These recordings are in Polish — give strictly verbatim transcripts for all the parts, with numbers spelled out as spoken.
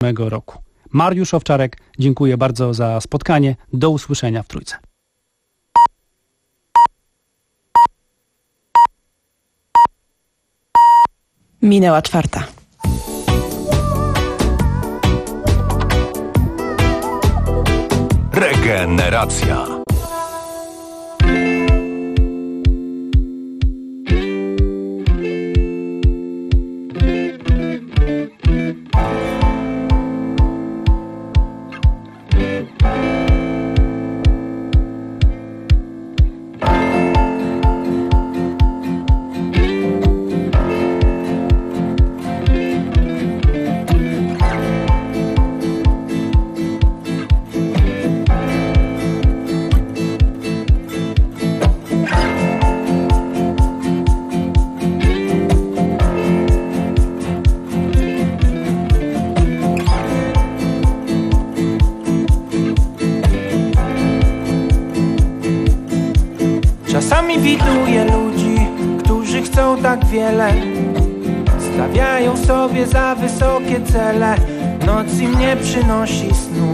roku. Mariusz Owczarek, dziękuję bardzo za spotkanie. Do usłyszenia w Trójce. Minęła czwarta. Regeneracja. Czasami widuję ludzi, którzy chcą tak wiele, stawiają sobie za wysokie cele, noc im nie przynosi snu.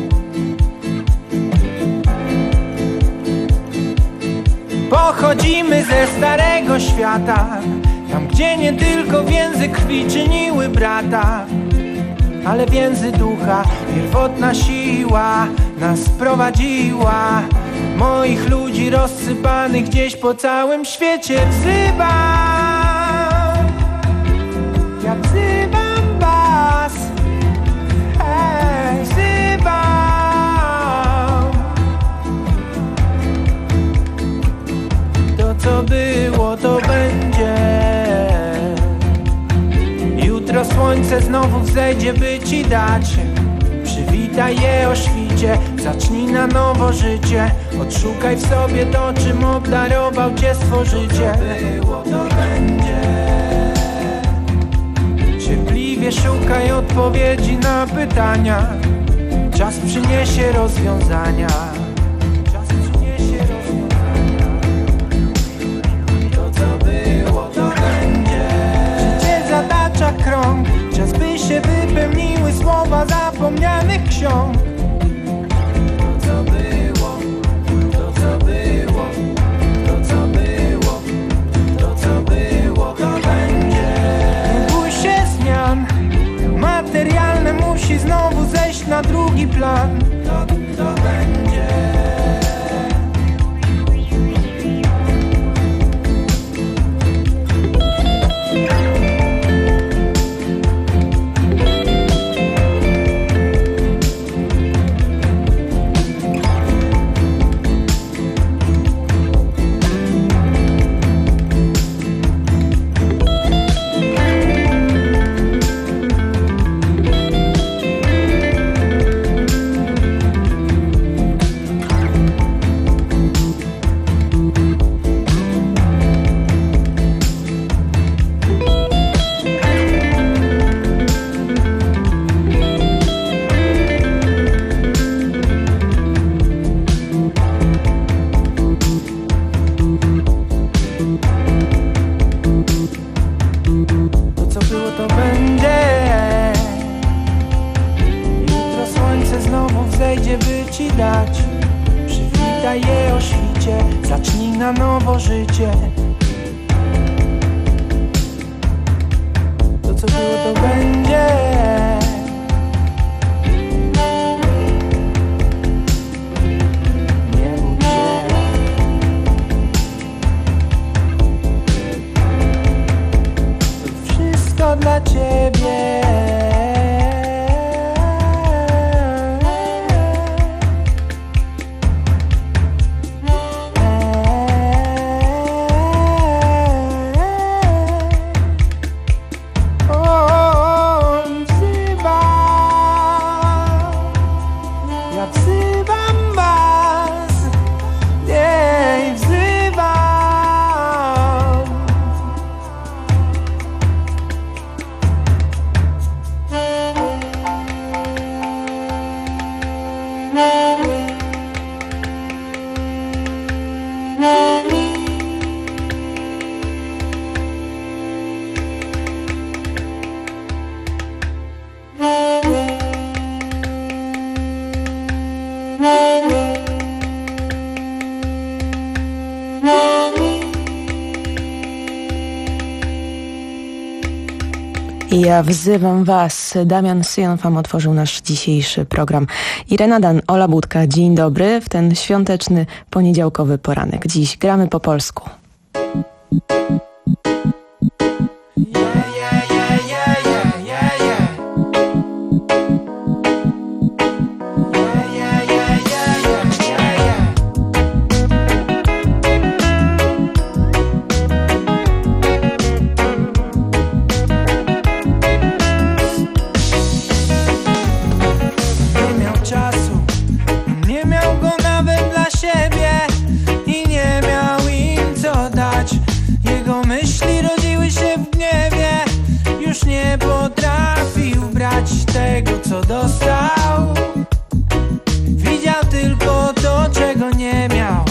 Pochodzimy ze starego świata, tam gdzie nie tylko więzy krwi czyniły brata, ale więzy ducha, pierwotna siła nas prowadziła. Moich ludzi rozsypanych gdzieś po całym świecie wzywam. Ja wzywam was, hej, wzywam. To co było, to będzie. Jutro słońce znowu wzejdzie, by ci dać. Przywitaj je o świcie, zacznij na nowo życie. Odszukaj w sobie to, czym obdarował cię Stworzyciel. Było, to będzie. Cierpliwie szukaj odpowiedzi na pytania. Czas przyniesie rozwiązania. Czas przyniesie rozwiązania. To co było, to będzie. Życie zatacza krąg. Czas by się wypełniły słowa zapomnianych ksiąg. To co było, to co było, to co było, to co było, to będzie. Nie bój się zmian, materialne musi znowu zejść na drugi plan. To, to będzie. Oh, Ja wzywam was. Damian Syjonfam otworzył nasz dzisiejszy program. Irena Dan, Ola Budka, dzień dobry w ten świąteczny, poniedziałkowy poranek. Dziś gramy po polsku. Tego, co dostał, widział tylko to, czego nie miał.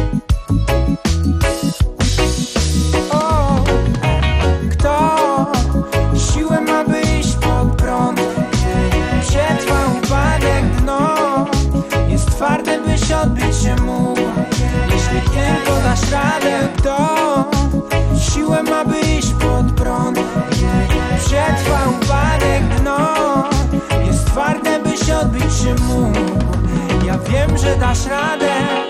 O, kto siłę ma, by iść pod prąd, przetrwa upadek, dno jest twarde, byś odbić się mógł. Jeśli tylko dasz radę, kto siłę ma, by iść pod prąd, przetrwa upadek, dno jest twarde, byś odbić się mógł. Ja wiem, że dasz radę.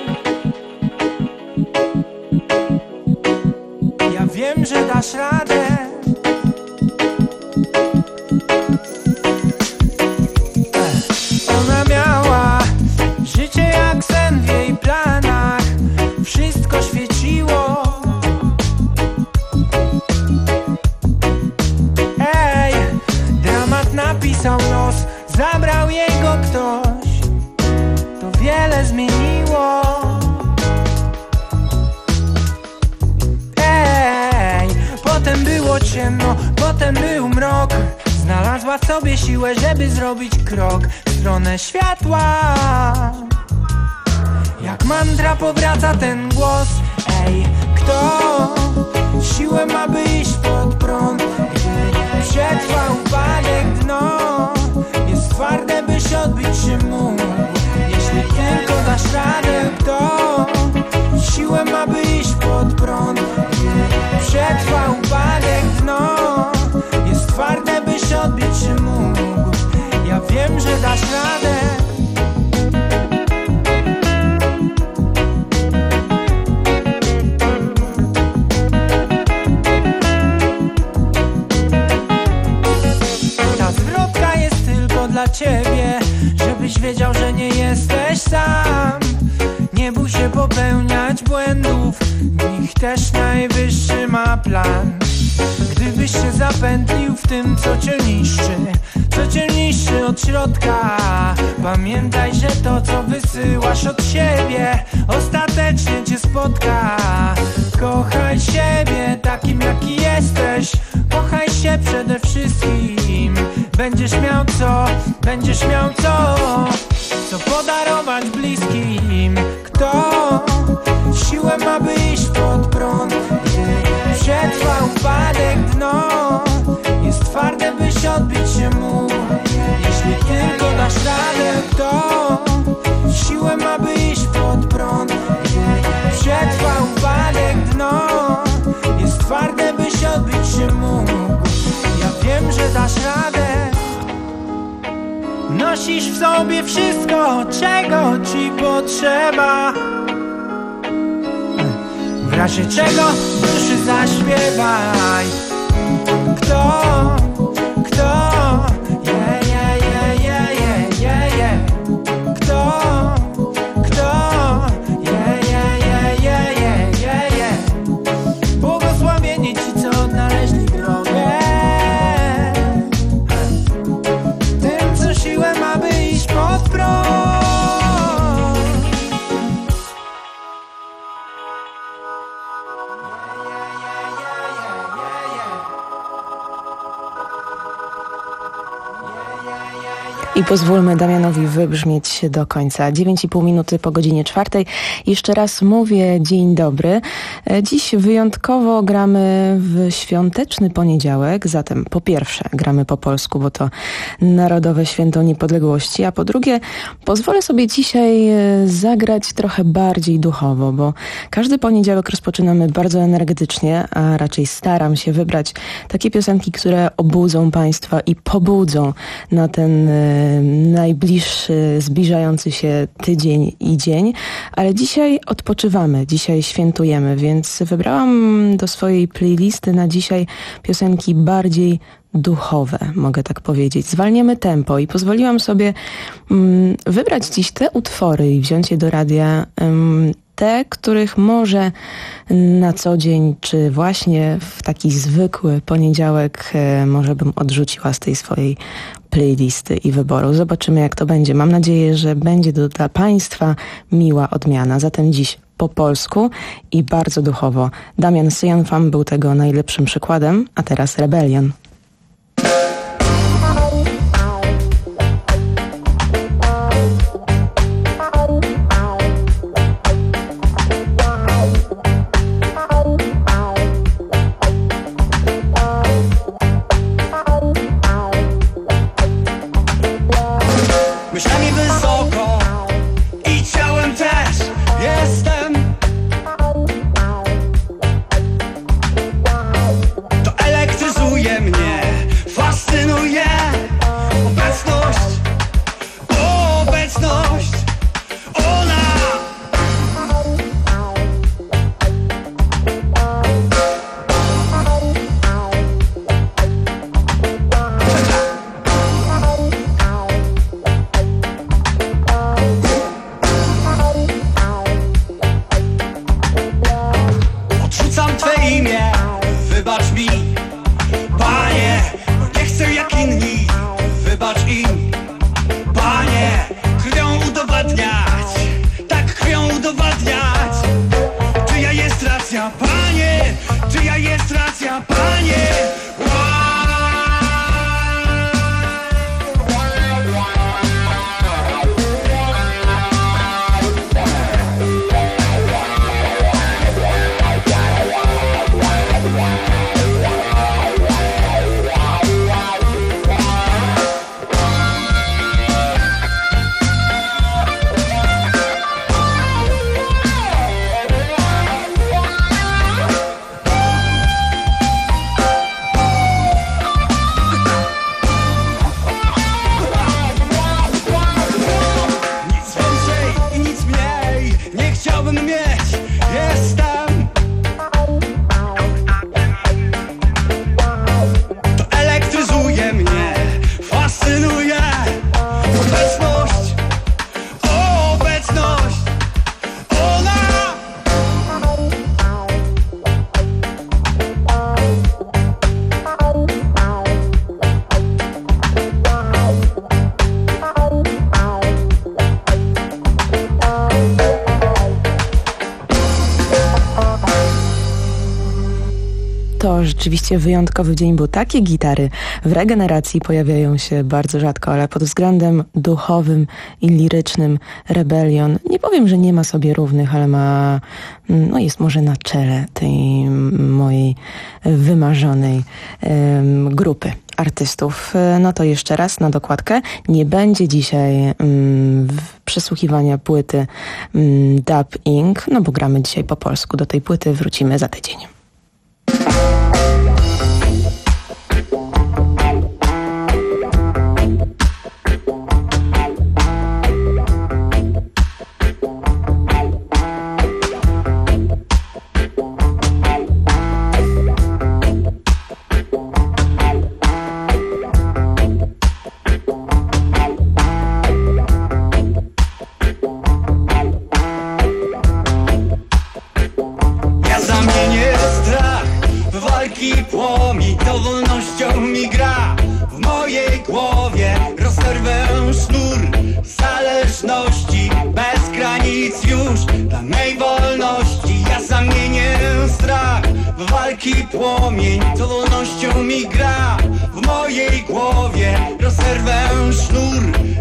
Ja wiem, że dasz radę. Ona miała życie jak sen w jej planach. Wszystko świeciło. Ej, dramat napisał los. Zabrał jego ktoś, to wiele zmieniło. Ej, potem było ciemno, potem był mrok. Znalazła w sobie siłę, żeby zrobić krok w stronę światła. Jak mantra powraca ten głos. Ej, kto siłę ma, by iść pod prąd, przetrwa upadek, dno jest twarde, byś odbić się mógł. Jeśli tylko dasz radę, to siłę ma, by iść pod prąd, przetrwa upadek, dno jest twarde, byś odbić się mógł. Ja wiem, że dasz radę. Dla ciebie, żebyś wiedział, że nie jesteś sam. Nie bój się popełniać błędów, w nich też najwyższy ma plan. Gdybyś się zapętlił w tym, co cię niszczy, co cię niszczy od środka, pamiętaj, że to, co wysyłasz od siebie, ostatecznie cię spotka. Kochaj siebie takim, jaki jesteś. Kochaj się przede wszystkim. Będziesz miał co, będziesz miał co, co podarować bliskim. Kto siłę ma, by iść pod prąd, przetrwa upadek, dno jest twarde, byś odbić się mógł. Jeśli tylko dasz radę, to siłę ma, by iść pod prąd, przetrwa upadek, dno jest twarde, byś odbić się mógł. Ja wiem, że dasz radę. Nosisz w sobie wszystko, czego ci potrzeba. W razie czego duszy zaśpiewaj. Kto, kto, je, je, je, je, je, je. Kto, kto, je, je, je, je, je, je, je. Błogosławieni ci, co odnaleźli drogę. Tym, co siłę ma, by iść pod prąd. I pozwólmy Damianowi wybrzmieć do końca. dziewięć i pół minuty po godzinie czwartej. Jeszcze raz mówię dzień dobry. Dziś wyjątkowo gramy w świąteczny poniedziałek, zatem po pierwsze gramy po polsku, bo to Narodowe Święto Niepodległości, a po drugie pozwolę sobie dzisiaj zagrać trochę bardziej duchowo, bo każdy poniedziałek rozpoczynamy bardzo energetycznie, a raczej staram się wybrać takie piosenki, które obudzą Państwa i pobudzą na ten najbliższy, zbliżający się tydzień i dzień, ale dzisiaj odpoczywamy, dzisiaj świętujemy, więc wybrałam do swojej playlisty na dzisiaj piosenki bardziej duchowe, mogę tak powiedzieć. Zwalniamy tempo i pozwoliłam sobie um, wybrać dziś te utwory i wziąć je do radia, um, te, których może na co dzień, czy właśnie w taki zwykły poniedziałek e, może bym odrzuciła z tej swojej playlisty i wyboru. Zobaczymy, jak to będzie. Mam nadzieję, że będzie to dla Państwa miła odmiana. Zatem dziś po polsku i bardzo duchowo. Damian Syjanfam był tego najlepszym przykładem, a teraz Rebellion. To rzeczywiście wyjątkowy dzień, bo takie gitary w Regeneracji pojawiają się bardzo rzadko, ale pod względem duchowym i lirycznym Rebellion, nie powiem, że nie ma sobie równych, ale ma, no jest może na czele tej mojej wymarzonej um, grupy artystów. No to jeszcze raz na dokładkę. Nie będzie dzisiaj um, przesłuchiwania płyty um, Dub Incorporated, no bo gramy dzisiaj po polsku. Do tej płyty wrócimy za tydzień. Płomień, to wolnością mi gra w mojej głowie. Rozerwę sznur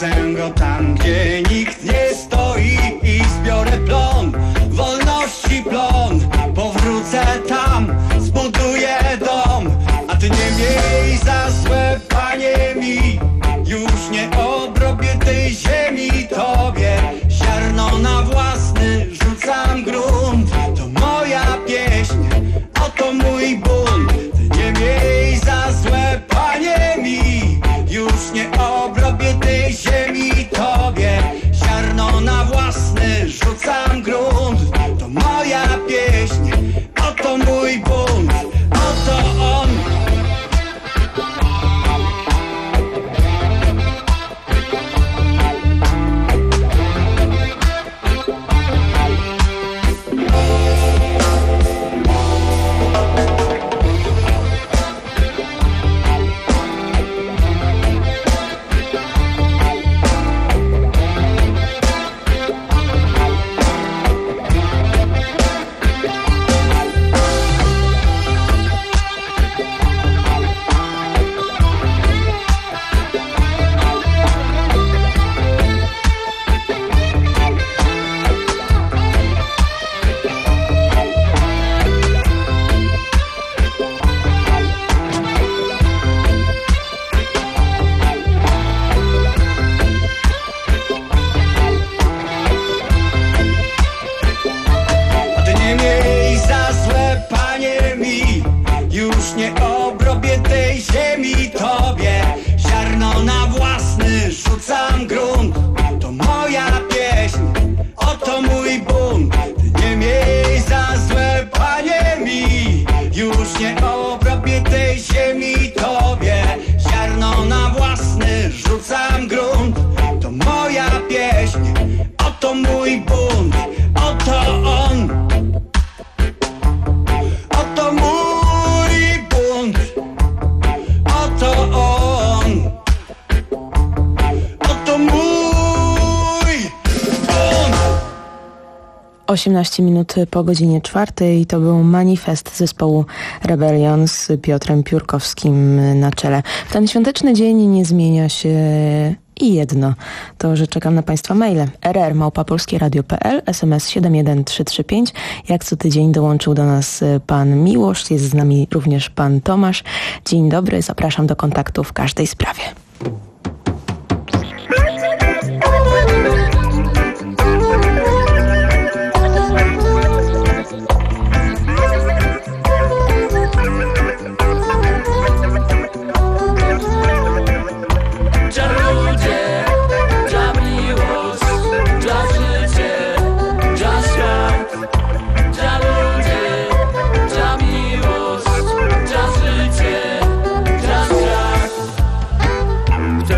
Wrzucę go tam, gdzie nikt nie stoi i zbiorę plon, wolności plon. Powrócę tam, zbuduję dom, a ty nie miej za złe, panie mi. Już nie obrobię tej ziemi tobie. Ziarno na własny rzucam grunt. To moja pieśń, oto mój bunt. Ty nie miej za złe, panie mi. Już nie obrobię tej ziemi tobie. Ziarno na własny rzucam grunt. To moja pieśń, oto mój bunt. Oto on. osiemnaście minut po godzinie czwartej to był manifest zespołu Rebellion z Piotrem Piórkowskim na czele. W ten świąteczny dzień nie zmienia się i jedno, to że czekam na Państwa maile. r r małpa polskie radio kropka p l, S M S siedem jeden trzy trzy pięć. Jak co tydzień dołączył do nas pan Miłosz, jest z nami również pan Tomasz. Dzień dobry, zapraszam do kontaktu w każdej sprawie. W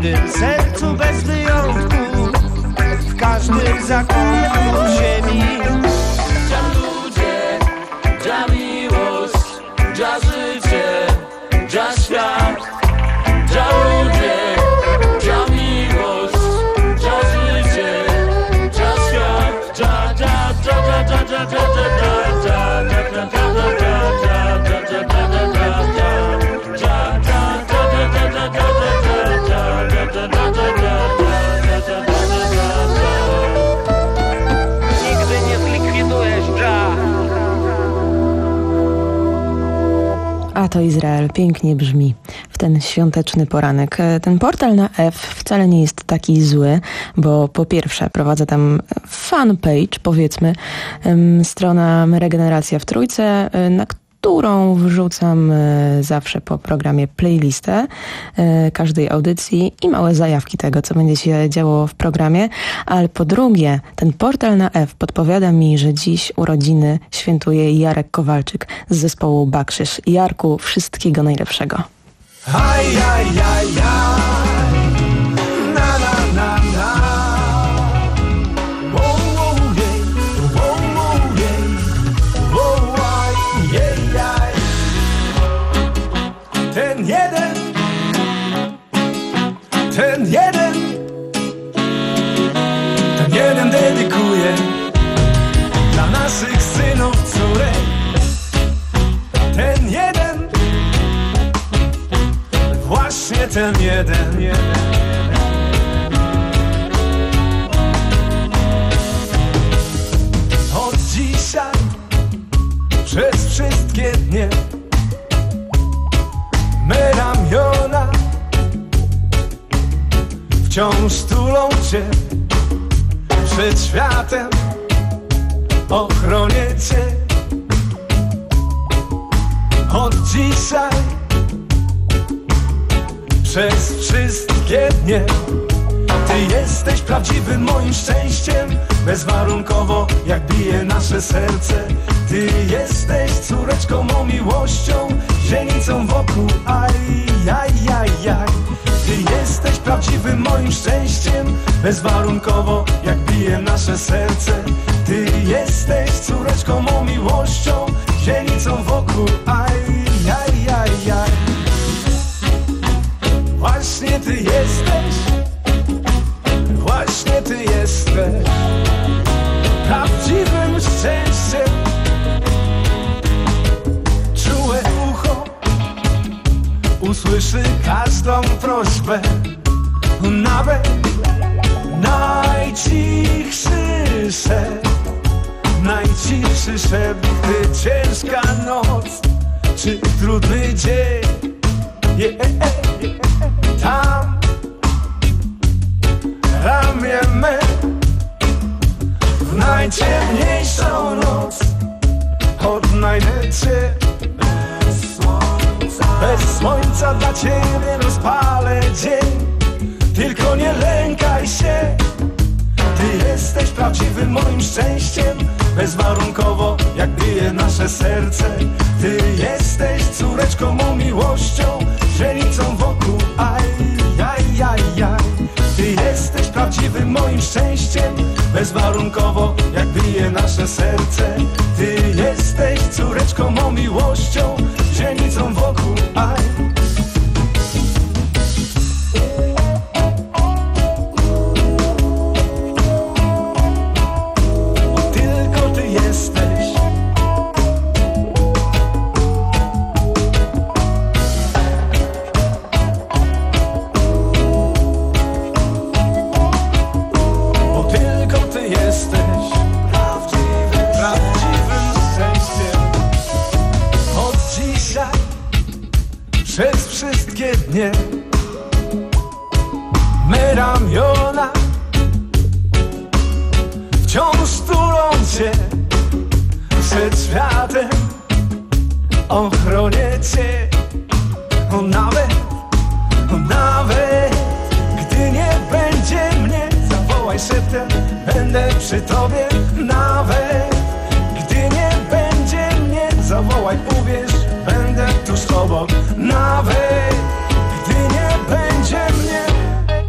każdym sercu bez wyjątku, w każdym zakątku ziemi. Dża ludzie, dża miłość, dża życie, dża świat. Dża ludzie, dża miłość, dża życie, dża świat. Dża, dża, dża, dża, dża, dża, dża, dża, dża, dża, dża, dża, dża. Nigdy nie zlikwidujesz dża. A to Izrael pięknie brzmi w ten świąteczny poranek. Ten portal na F wcale nie jest taki zły, bo po pierwsze prowadzę tam fanpage, powiedzmy, strona Regeneracja w Trójce, na którą wrzucam zawsze po programie playlistę każdej audycji i małe zajawki tego, co będzie się działo w programie. Ale po drugie, ten portal na F podpowiada mi, że dziś urodziny świętuje Jarek Kowalczyk z zespołu Bakrzyż. Jarku, wszystkiego najlepszego. Aj, aj, aj, aj. Na, na, na, na. Wow, wow, jej. Wow, wow, jej. Wow, aj, jej, aj. Ten jeden, ten jeden, ten jeden dedykuję dla naszych synów, córek. Ten jeden, właśnie ten jeden, jeden. Od dzisiaj przez wszystkie dnie me ramiona wciąż tulą cię. Przed światem ochronię cię. Od dzisiaj przez wszystkie dnie ty jesteś prawdziwym moim szczęściem. Bezwarunkowo jak bije nasze serce. Ty jesteś córeczką mą miłością, źrenicą wokół, aj, aj, aj, aj. Ty jesteś prawdziwym moim szczęściem. Bezwarunkowo jak bije nasze serce. Ty jesteś córeczką mą miłością, źrenicą wokół, aj, aj, aj, aj. Właśnie ty jesteś, właśnie ty jesteś prawdziwym szczęściem. Czułe ucho usłyszy każdą prośbę, nawet najcichszy szept, najcichszy szept, gdy ciężka noc czy trudny dzień. Yeah, yeah, yeah. Tam ramię me w najciemniejszą noc odnajdę cię. Bez słońca, bez słońca dla ciebie rozpalę dzień. Tylko nie lękaj się, ty jesteś prawdziwym moim szczęściem. Bezwarunkowo jak bije nasze serce. Ty jesteś córeczką mą miłością, źrenicą wokół, aj, aj, aj, aj. Ty jesteś prawdziwym moim szczęściem. Bezwarunkowo jak bije nasze serce. Ty jesteś córeczką mą miłością, źrenicą wokół, aj. Tylko ty jesteś. Przez wszystkie dnie me ramiona wciąż tulą cię. Przed światem ochronię cię. O, nawet, o, nawet gdy nie będzie mnie, zawołaj szeptem, będę przy tobie. Nawet gdy nie będzie mnie, zawołaj, uwierz, będę tuż obok. Nawet gdy nie będzie mnie,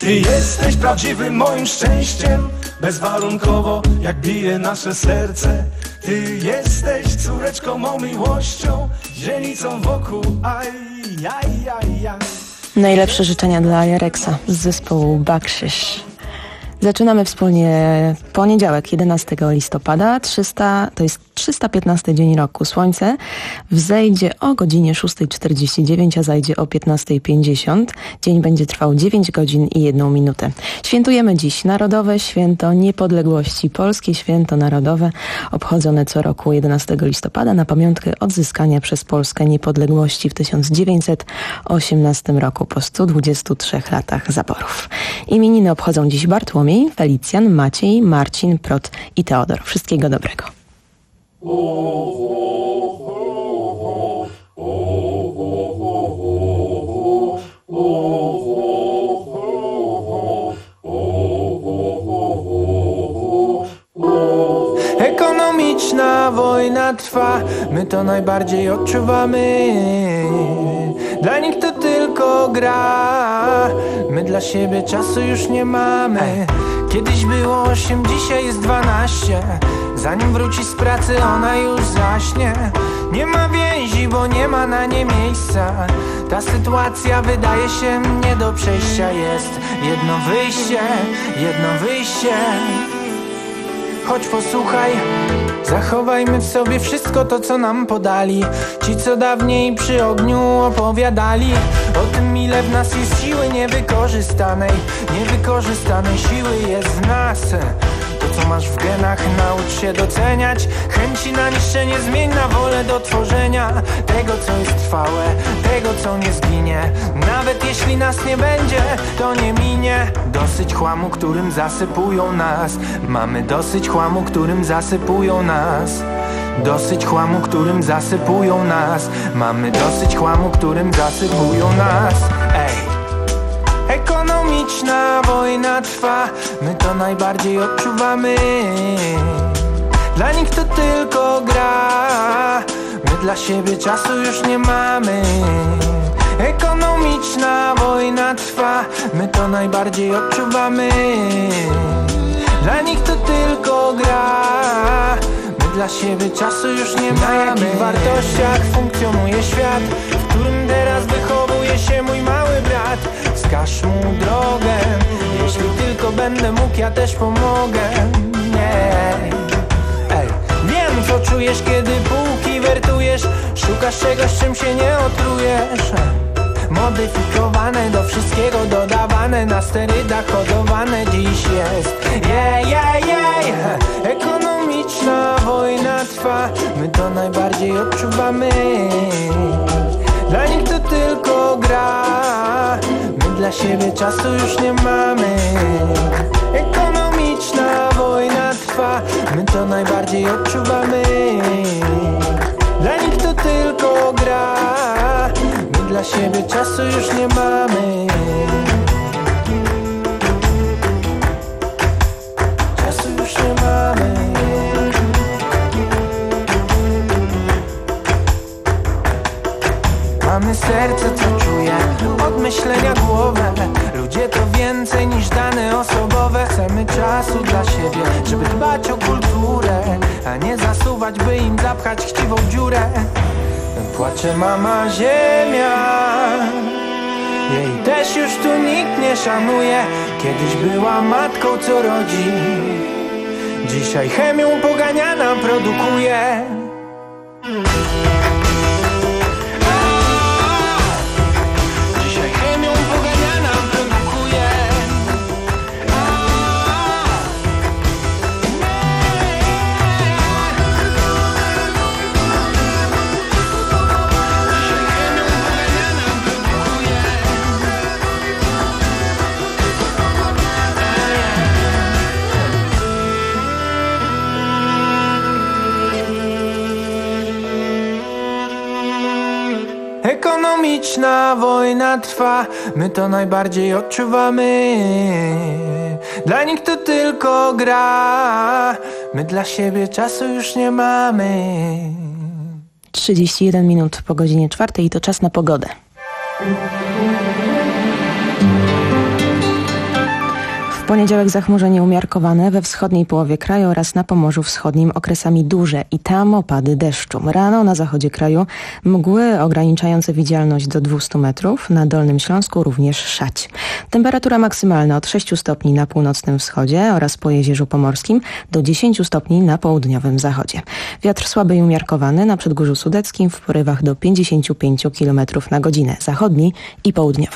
Ty jesteś prawdziwym moim szczęściem, bezwarunkowo jak bije nasze serce. Ty jesteś córeczką mą miłością, źrenicą wokół, aj, aj, aj, aj. Najlepsze życzenia dla Jareksa z zespołu Bakszysz. Zaczynamy wspólnie poniedziałek, jedenastego listopada, trzysta, to jest trzysta piętnasty dzień roku. Słońce wzejdzie o godzinie szósta czterdzieści dziewięć, a zajdzie o piętnasta pięćdziesiąt. Dzień będzie trwał dziewięć godzin i jedną minutę. Świętujemy dziś Narodowe Święto Niepodległości. Polskie Święto Narodowe obchodzone co roku jedenastego listopada na pamiątkę odzyskania przez Polskę niepodległości w tysiąc dziewięćset osiemnastym roku po stu dwudziestu trzech latach zaborów. Imieniny obchodzą dziś Bartłomiej, Felicjan, Maciej, Marcin, Prot i Teodor. Wszystkiego dobrego. Ekonomiczna wojna trwa, my to najbardziej odczuwamy. Dla nich to tylko gra, my dla siebie czasu już nie mamy. Kiedyś było osiem, dzisiaj jest dwanaście. Zanim wróci z pracy, ona już zaśnie. Nie ma więzi, bo nie ma na nie miejsca. Ta sytuacja wydaje się nie do przejścia. Jest jedno wyjście, jedno wyjście. Chodź posłuchaj, zachowajmy w sobie wszystko to, co nam podali ci, co dawniej przy ogniu opowiadali o tym, ile w nas jest siły niewykorzystanej. Niewykorzystanej siły jest w nas. To, co masz w genach, naucz się doceniać. Chęci na niszczenie zmień na wolę do tworzenia tego, co jest trwałe, tego, co nie zginie. Nawet jeśli nas nie będzie, to nie minie. Dosyć chłamu, którym zasypują nas. Mamy dosyć chłamu, którym zasypują nas. Dosyć chłamu, którym zasypują nas. Mamy dosyć chłamu, którym zasypują nas. Ej! Ekonomiczna wojna trwa, my to najbardziej odczuwamy. Dla nich to tylko gra, my dla siebie czasu już nie mamy. Ekonomiczna wojna trwa, my to najbardziej odczuwamy. Dla nich to tylko gra, my dla siebie czasu już nie mamy. Na jakich wartościach funkcjonuje świat, w którym teraz wychowuje się mój mały brat? Wskaż mu drogę, jeśli tylko będę mógł, ja też pomogę. Nie. Ej. Wiem, co czujesz, kiedy półki wertujesz. Szukasz czegoś, czym się nie otrujesz. Modyfikowane, do wszystkiego dodawane, na sterydach hodowane dziś jest. Yeah, yeah, yeah. Ekonomiczna wojna trwa, my to najbardziej odczuwamy. Dla nich to tylko gra, my dla siebie czasu już nie mamy. Ekonomiczna wojna trwa, my to najbardziej odczuwamy. Dla nich to tylko gra, my dla siebie czasu już nie mamy. Czasu już nie mamy. Mamy serce, co czuje, od myślenia głowę. Ludzie to więcej niż dane osobowe. Chcemy czasu dla siebie, żeby dbać o kulturę, a nie zasuwać, by im zapchać chciwą dziurę. Płacze mama ziemia, jej też już tu nikt nie szanuje. Kiedyś była matką, co rodzi, dzisiaj chemią poganiana produkuje. Ekonomiczna wojna trwa, my to najbardziej odczuwamy. Dla nich to tylko gra, my dla siebie czasu już nie mamy. trzydzieści jeden minut po godzinie czwartej i to czas na pogodę. poniedziałek zachmurzenie umiarkowane we wschodniej połowie kraju oraz na Pomorzu Wschodnim okresami duże i tam opady deszczu. Rano na zachodzie kraju mgły ograniczające widzialność do dwieście metrów, na Dolnym Śląsku również szać. Temperatura maksymalna od sześciu stopni na północnym wschodzie oraz po Jezierzu Pomorskim do dziesięciu stopni na południowym zachodzie. Wiatr słaby i umiarkowany na Przedgórzu Sudeckim w porywach do pięćdziesięciu pięciu kilometrów na godzinę, zachodni i południowy.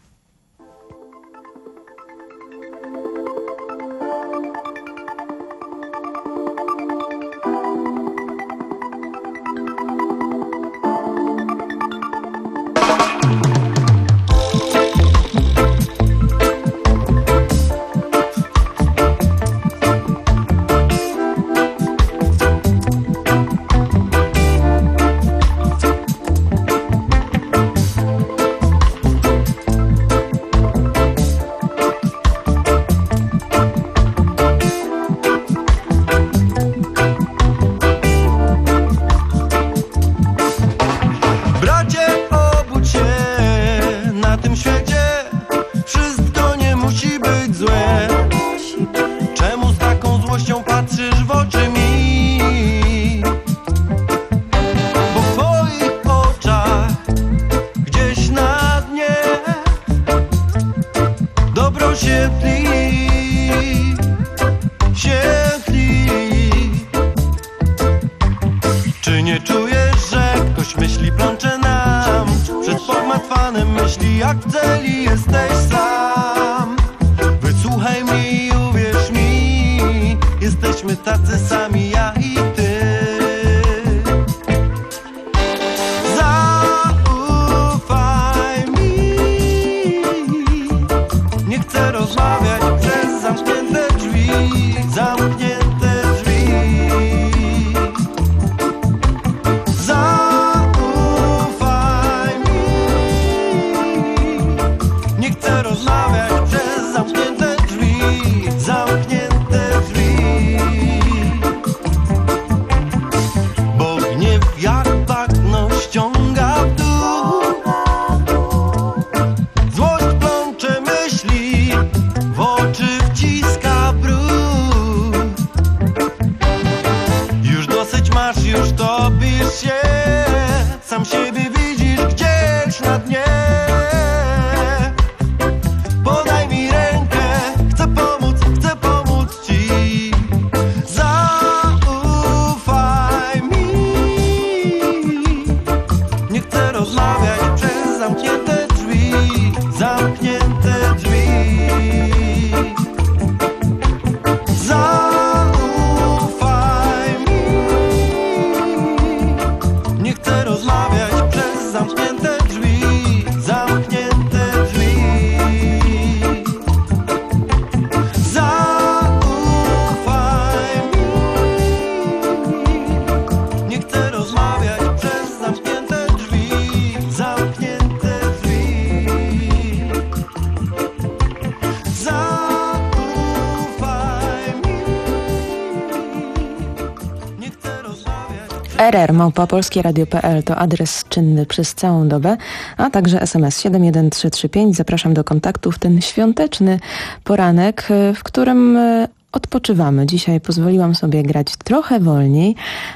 R R małpa polskie radio kropka p l to adres czynny przez całą dobę, a także S M S siedem jeden trzy trzy pięć. Zapraszam do kontaktu w ten świąteczny poranek, w którym odpoczywamy. Dzisiaj pozwoliłam sobie grać trochę wolniej,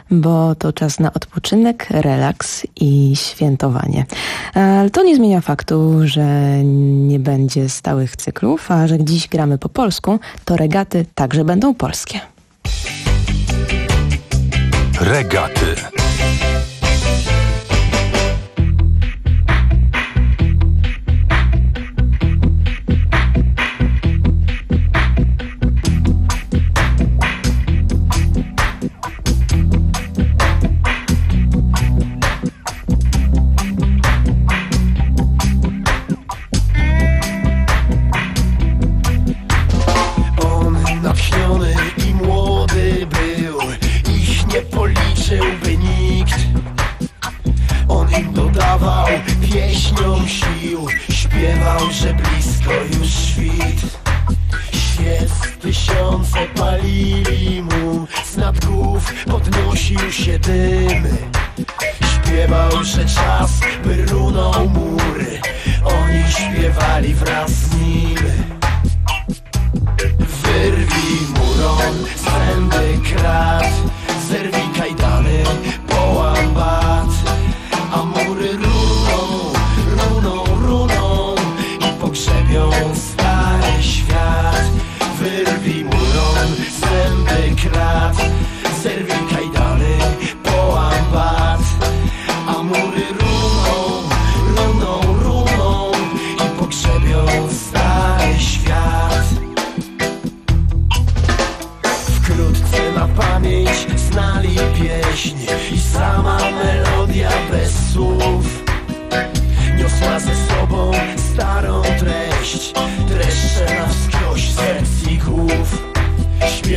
bo to czas na odpoczynek, relaks i świętowanie. Ale to nie zmienia faktu, że nie będzie stałych cyklów, a że dziś gramy po polsku, to regaty także będą polskie. Regaty. On napśniony i młody był, ich nie policzyłby nikt. On im dodawał pieśniom sił, śpiewał, że blisko już świt. Świec tysiące palili mu, z nad głów podnosił się dym. Śpiewał, że czas, by runął mur, oni śpiewali wraz z nim.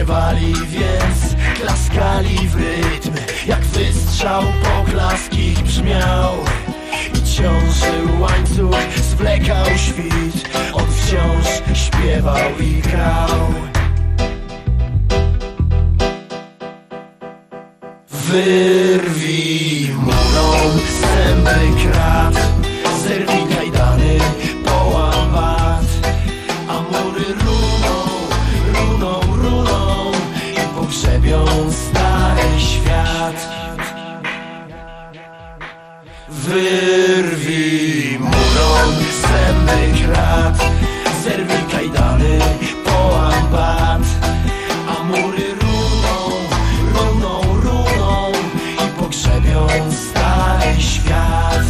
śpiewali, więc klaskali w rytm. Jak wystrzał poklask ich brzmiał i ciążył łańcuch, zwlekał świt. On wciąż śpiewał i grał. Wyrwij murom zęby krat, zerwij kajdany, połam bat, a mury runą, runą, runą i pogrzebią stary świat. Wyrwij murom zęby krat, zerwij kajdany, połam bat, a mury runą, runą, runą i pogrzebią stary świat.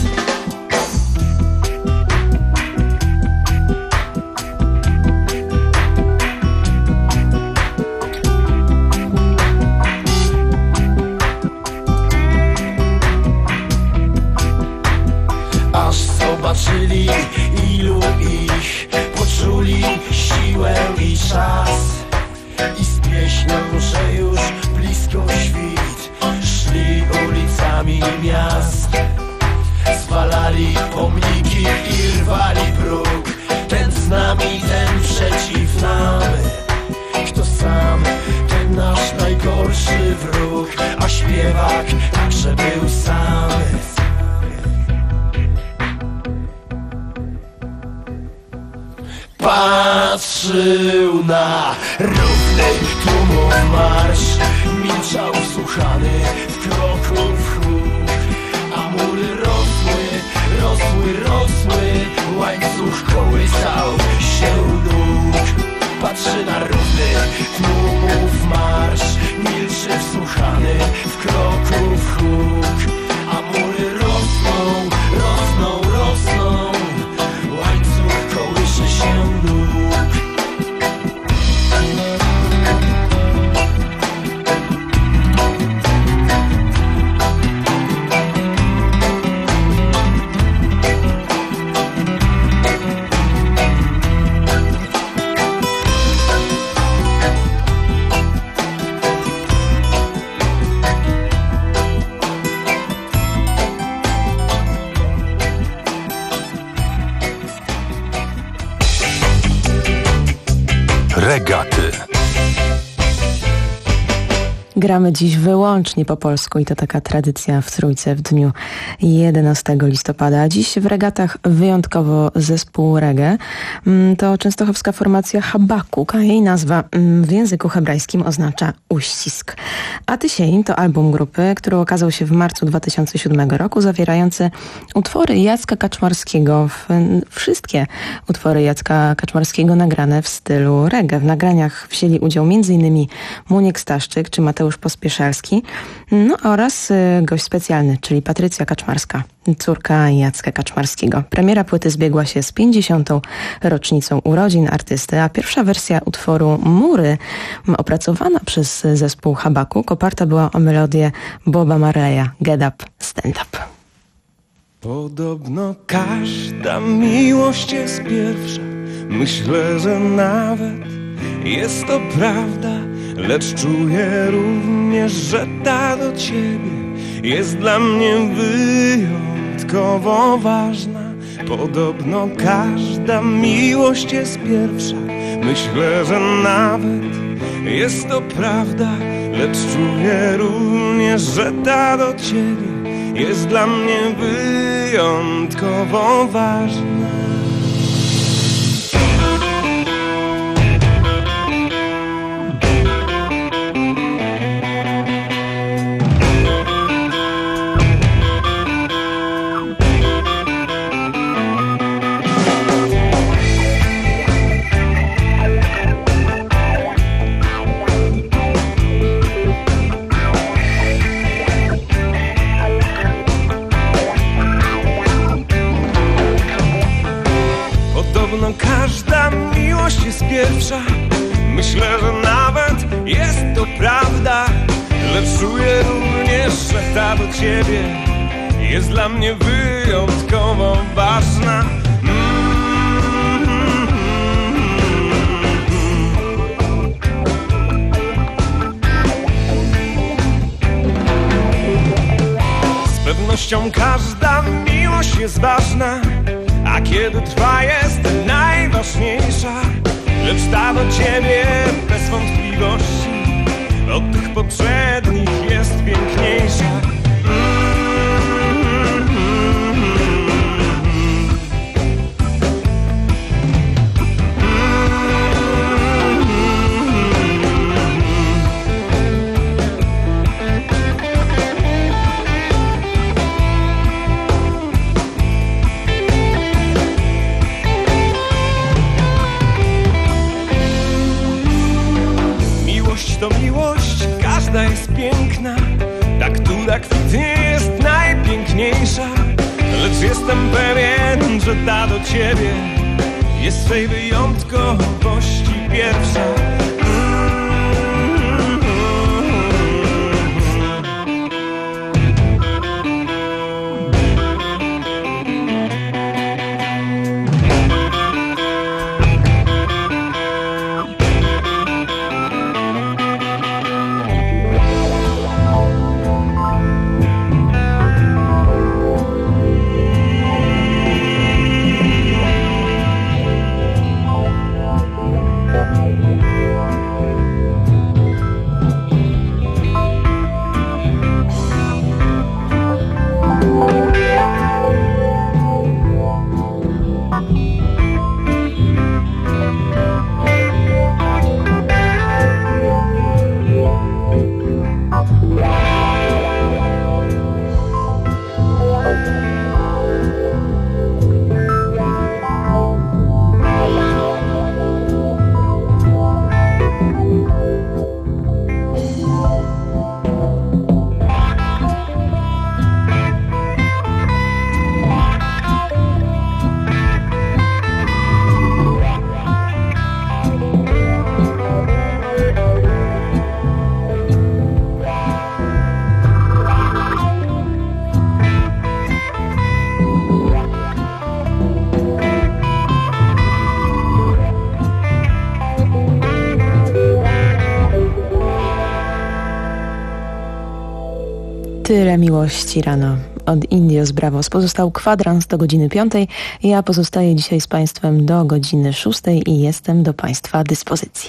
Aż zobaczyli, ilu ich poczuli siłę i czas, i z pieśnią, że już blisko świt, szli ulicami miast. Zwalali pomniki i rwali próg, ten z nami, ten przeciw nam. Kto sam, ten nasz najgorszy wróg, a śpiewak także był sam. Patrzył na równy tłumów marsz, milczał wsłuchany w kroków huk, a mury rosły, rosły, rosły, łańcuch kołysał się nóg. Patrzy na równy tłumów marsz, milczy wsłuchany w kroków huk, a mury rosną, rosną, rosną, łańcuch kołysze się nóg. Regaty. Gramy dziś wyłącznie po polsku i to taka tradycja w Trójce w dniu jedenastego listopada. A dziś w regatach wyjątkowo zespół reggae. To częstochowska formacja Habakuk, a jej nazwa w języku hebrajskim oznacza uścisk. A Tysień to album grupy, który okazał się w marcu dwa tysiące siódmego roku, zawierający utwory Jacka Kaczmarskiego. Wszystkie utwory Jacka Kaczmarskiego nagrane w stylu reggae. W nagraniach wzięli udział m.in. Muniek Staszczyk czy Mateusz Pospieszalski, no oraz gość specjalny, czyli Patrycja Kaczmarska, córka Jacka Kaczmarskiego. Premiera płyty zbiegła się z pięćdziesiątą rocznicą urodzin artysty, a pierwsza wersja utworu Mury, opracowana przez zespół Habakuk, oparta była o melodię Boba Marleya Get Up, Stand Up. Podobno każda miłość jest pierwsza. Myślę, że nawet jest to prawda, lecz czuję również, że ta do ciebie jest dla mnie wyjątkowo ważna. Podobno każda miłość jest pierwsza. Myślę, że nawet jest to prawda, lecz czuję również, że ta do ciebie jest dla mnie wyjątkowo ważna. Każda miłość jest pierwsza. Myślę, że nawet jest to prawda, lecz czuję również, że ta do ciebie jest dla mnie wyjątkowo ważna. jest ważna, a kiedy trwa jest najważniejsza. Lecz ta do ciebie bez wątpliwości od tych poprzednich jest piękniejsza. To miłość, każda jest piękna, ta, która kwitnie jest najpiękniejsza. Lecz jestem pewien, że ta do ciebie jest w swej wyjątkowości pierwsza. Tyle miłości rano od Indios Bravos. Pozostał kwadrans do godziny piątej. Ja pozostaję dzisiaj z Państwem do godziny szóstej i jestem do Państwa dyspozycji.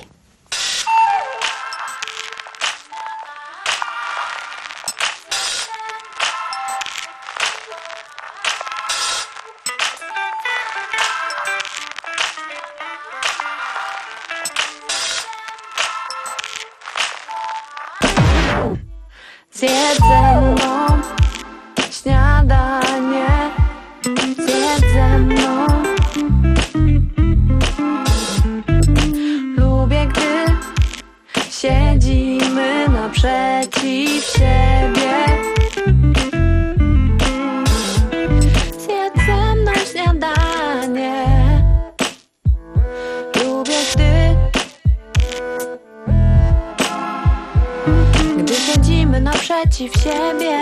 Zjedz ze mną śniadanie, zjedz ze mną. Lubię, gdy siedzimy naprzeciw siebie. Zjedz ze mną śniadanie. Lubię, gdy Gdy siedzimy naprzeciw siebie.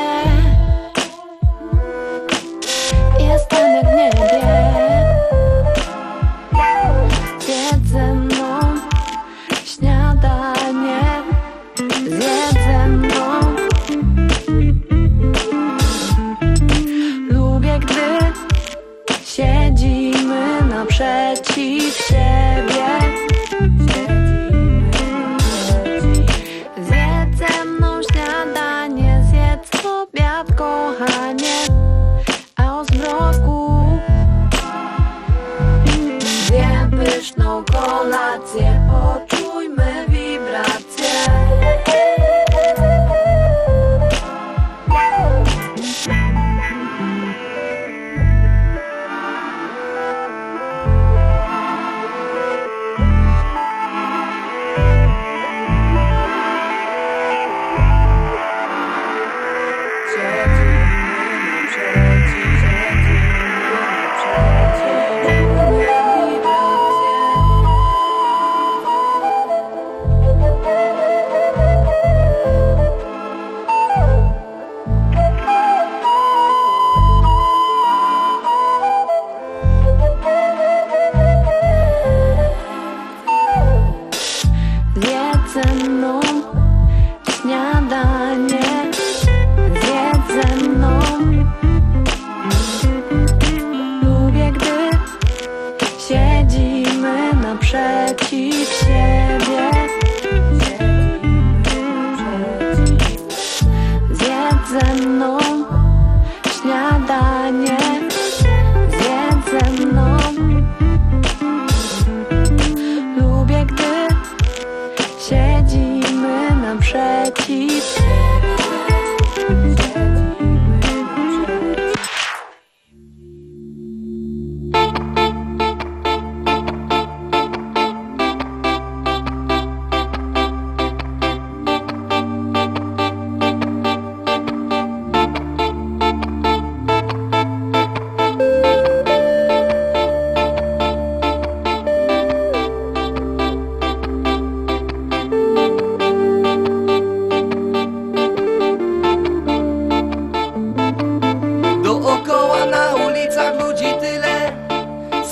Jestem jak w niebie. Zjedz ze mną śniadanie. Zjedz ze mną. Lubię, gdy siedzimy naprzeciw siebie. Kochanie, a o zmroku zjem pyszną kolację. Poczujmy wibracje.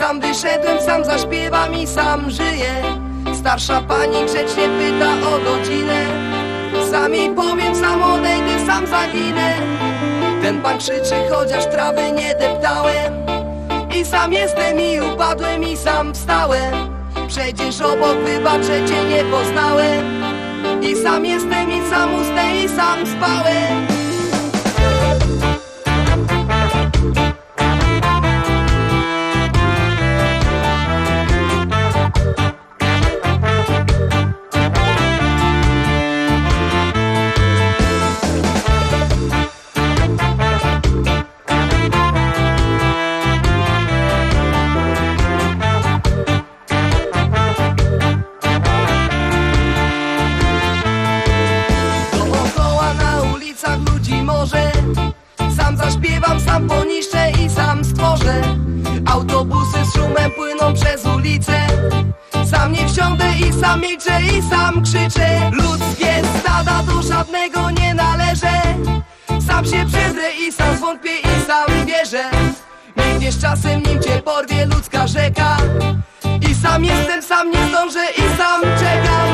sam wyszedłem, sam zaśpiewam i sam żyję. Starsza pani grzecznie pyta o godzinę. Sam jej powiem, sam odejdę, sam zaginę. Ten pan krzyczy, chociaż trawy nie deptałem. I sam jestem i upadłem i sam wstałem. Przecież obok, wybaczę, cię nie poznałem. I sam jestem i sam ustę i sam spałem. Sam zaśpiewam, sam poniszczę i sam stworzę. Autobusy z szumem płyną przez ulicę. Sam nie wsiądę i sam milczę i sam krzyczę. Ludzkie stada do żadnego nie należę. Sam się przedrę i sam zwątpię i sam wierzę. Migniesz czasem, nim cię porwie ludzka rzeka. I sam jestem, sam nie zdążę i sam czekam.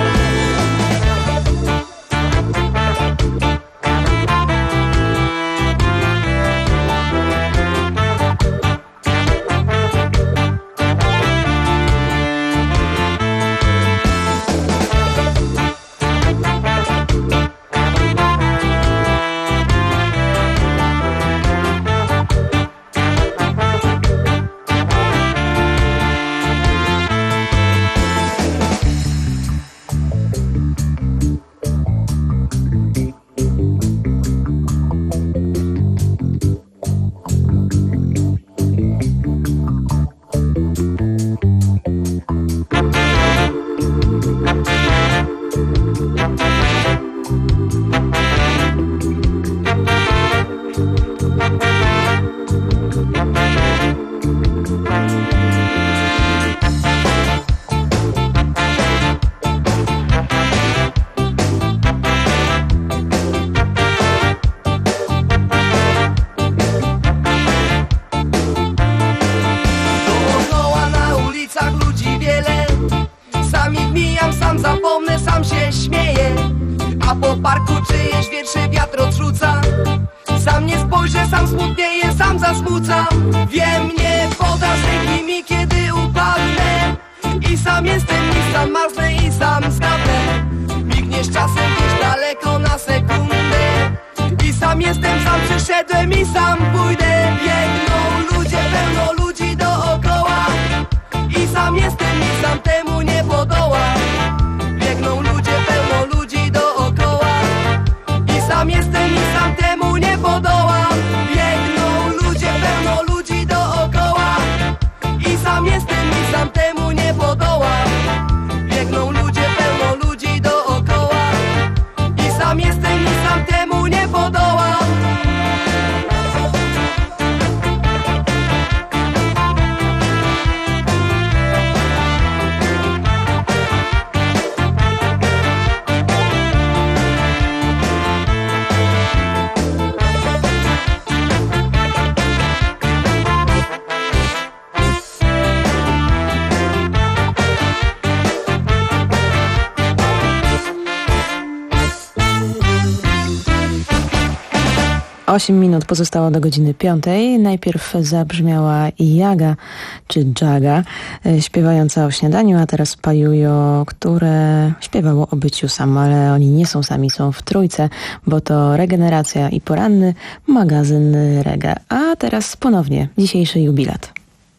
Osiem minut pozostało do godziny piątej. Najpierw zabrzmiała Jaga, czy Jaga, śpiewająca o śniadaniu, a teraz Pajujo, które śpiewało o byciu sam, ale oni nie są sami, są w trójce, bo to Regeneracja i Poranny, magazyn Rega. A teraz ponownie dzisiejszy jubilat.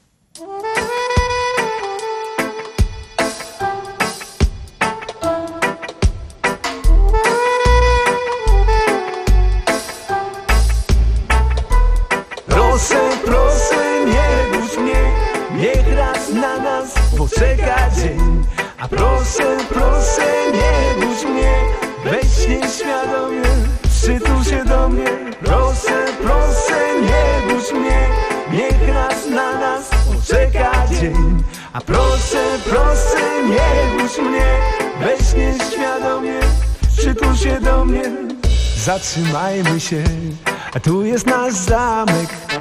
Poczeka dzień, a proszę, proszę nie budź mnie. Weź nieświadomie, przytul się do mnie. Proszę, proszę nie budź mnie. Niech raz na nas poczeka dzień, a proszę, proszę nie budź mnie. Weź nieświadomie, przytul się do mnie. Zatrzymajmy się, a tu jest nasz zamek.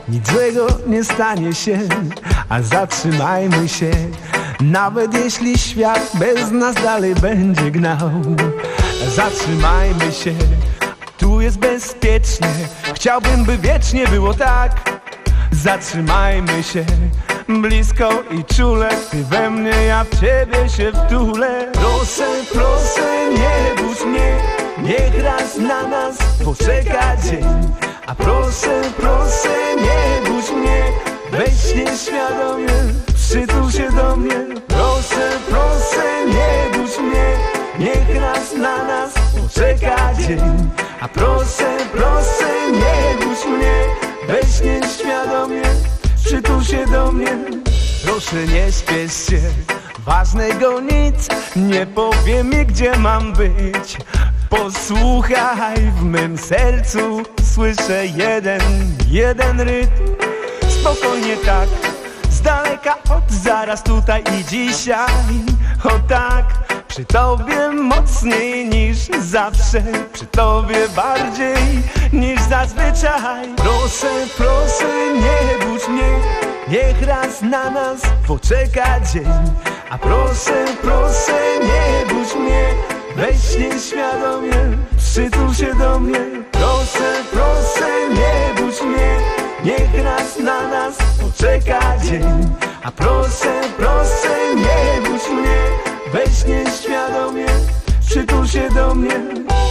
nic złego nie stanie się, a zatrzymajmy się. Nawet jeśli świat bez nas dalej będzie gnał, zatrzymajmy się, tu jest bezpiecznie. Chciałbym, by wiecznie było tak. Zatrzymajmy się, blisko i czule, ty we mnie, ja w ciebie się wtulę. Proszę, proszę, nie budź mnie, niech raz na nas poczeka dzień. A proszę, proszę, nie budź mnie, weź nieświadomie, przytul się do mnie. Proszę, proszę, nie budź mnie, niech raz na nas poczeka dzień. A proszę, proszę, nie budź mnie, weź nieświadomie, przytul się do mnie. Proszę, nie śpiesz się, ważnego nic nie powie mi, gdzie mam być. Posłuchaj, w mym sercu słyszę jeden, jeden rytm. Spokojnie tak, z daleka od zaraz, tutaj i dzisiaj. O tak, przy tobie mocniej niż zawsze, przy tobie bardziej niż zazwyczaj. Proszę, proszę, nie budź mnie, niech raz na nas poczeka dzień. A proszę, proszę, nie budź mnie, weź nieświadomie, przytul się do mnie. Proszę, proszę, nie budź mnie, niech raz na nas poczeka dzień. A proszę, proszę, nie budź mnie, weź nieświadomie, przytul się do mnie.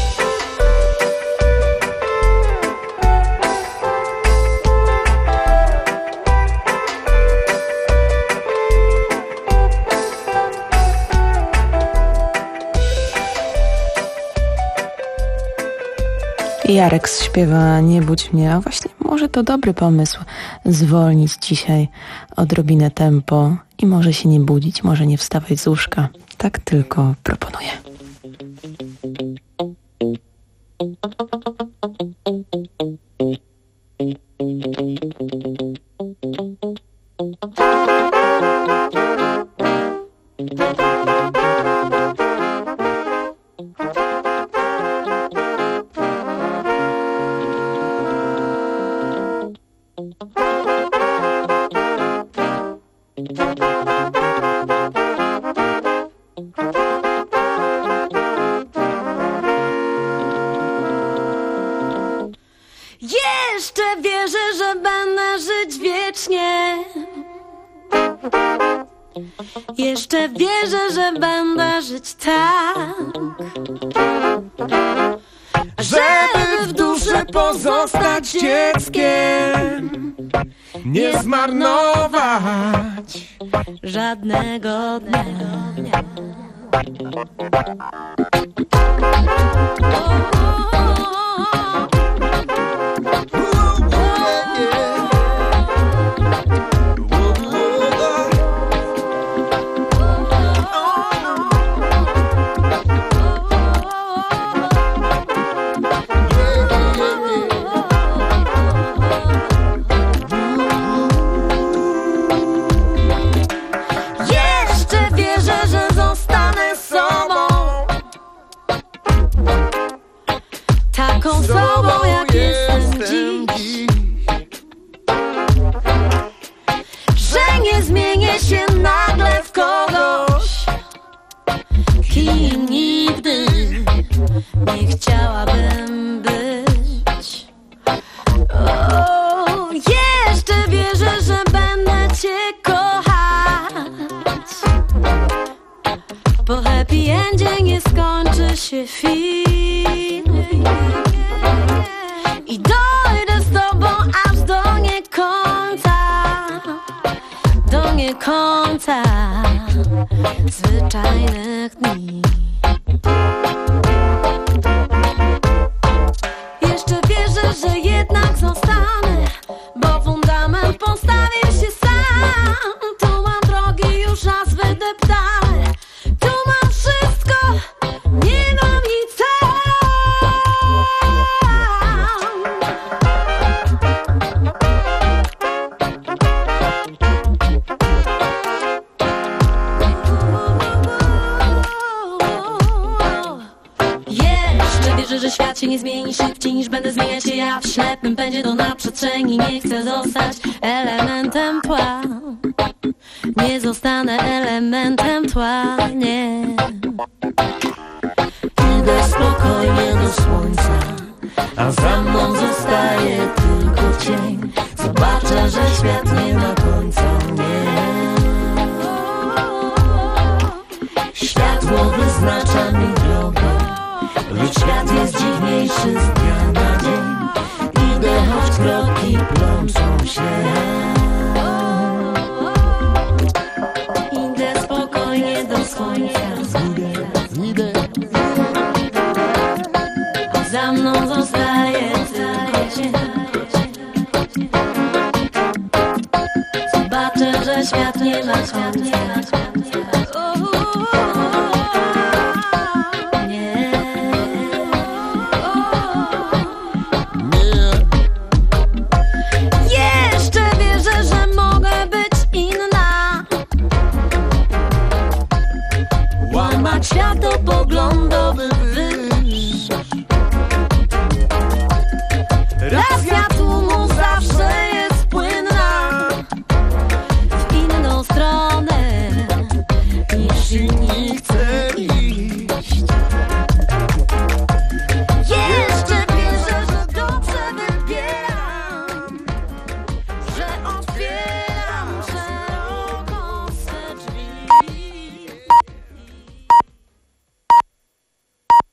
Jarek śpiewa Nie budź mnie, a właśnie może to dobry pomysł zwolnić dzisiaj odrobinę tempo i może się nie budzić, może nie wstawać z łóżka. Tak tylko proponuję. Jeszcze wierzę, że będę żyć wiecznie. Jeszcze wierzę, że będę żyć tak, żeby w duszy pozostać dzieckiem, nie zmarnować żadnego dnia. Taką sobą, jak jestem dziś, że nie zmienię się nagle w kogoś, kim nigdy nie chciałabym być. O, jeszcze wierzę, że będę cię kochać. Po happy endzie nie skończy się film i dojdę z tobą aż do niekońca, do niekońca zwyczajnych dni. Jeszcze wierzę, że jednak zostanę, bo fundament postawił się sam. Tu mam drogi już raz wydeptane, tu mam wszystko, nie mam nic. świat się nie zmieni szybciej niż będę zmieniać się ja w ślepym pędzie to na przestrzeni. Nie chcę zostać elementem tła, nie zostanę elementem tła, nie. Idę spokojnie do słońca, a za mną zostaje tylko cień. Zobaczę, że świat nie ma końca, nie. Światło wyznacza mi drogę, lecz świat jest dziwniejszy z dnia na dzień. Idę, choć kroki plączą się. Idę spokojnie do słońca, idę, a za mną zostaje tylko cień. Zobaczę, że świat nie ma końca.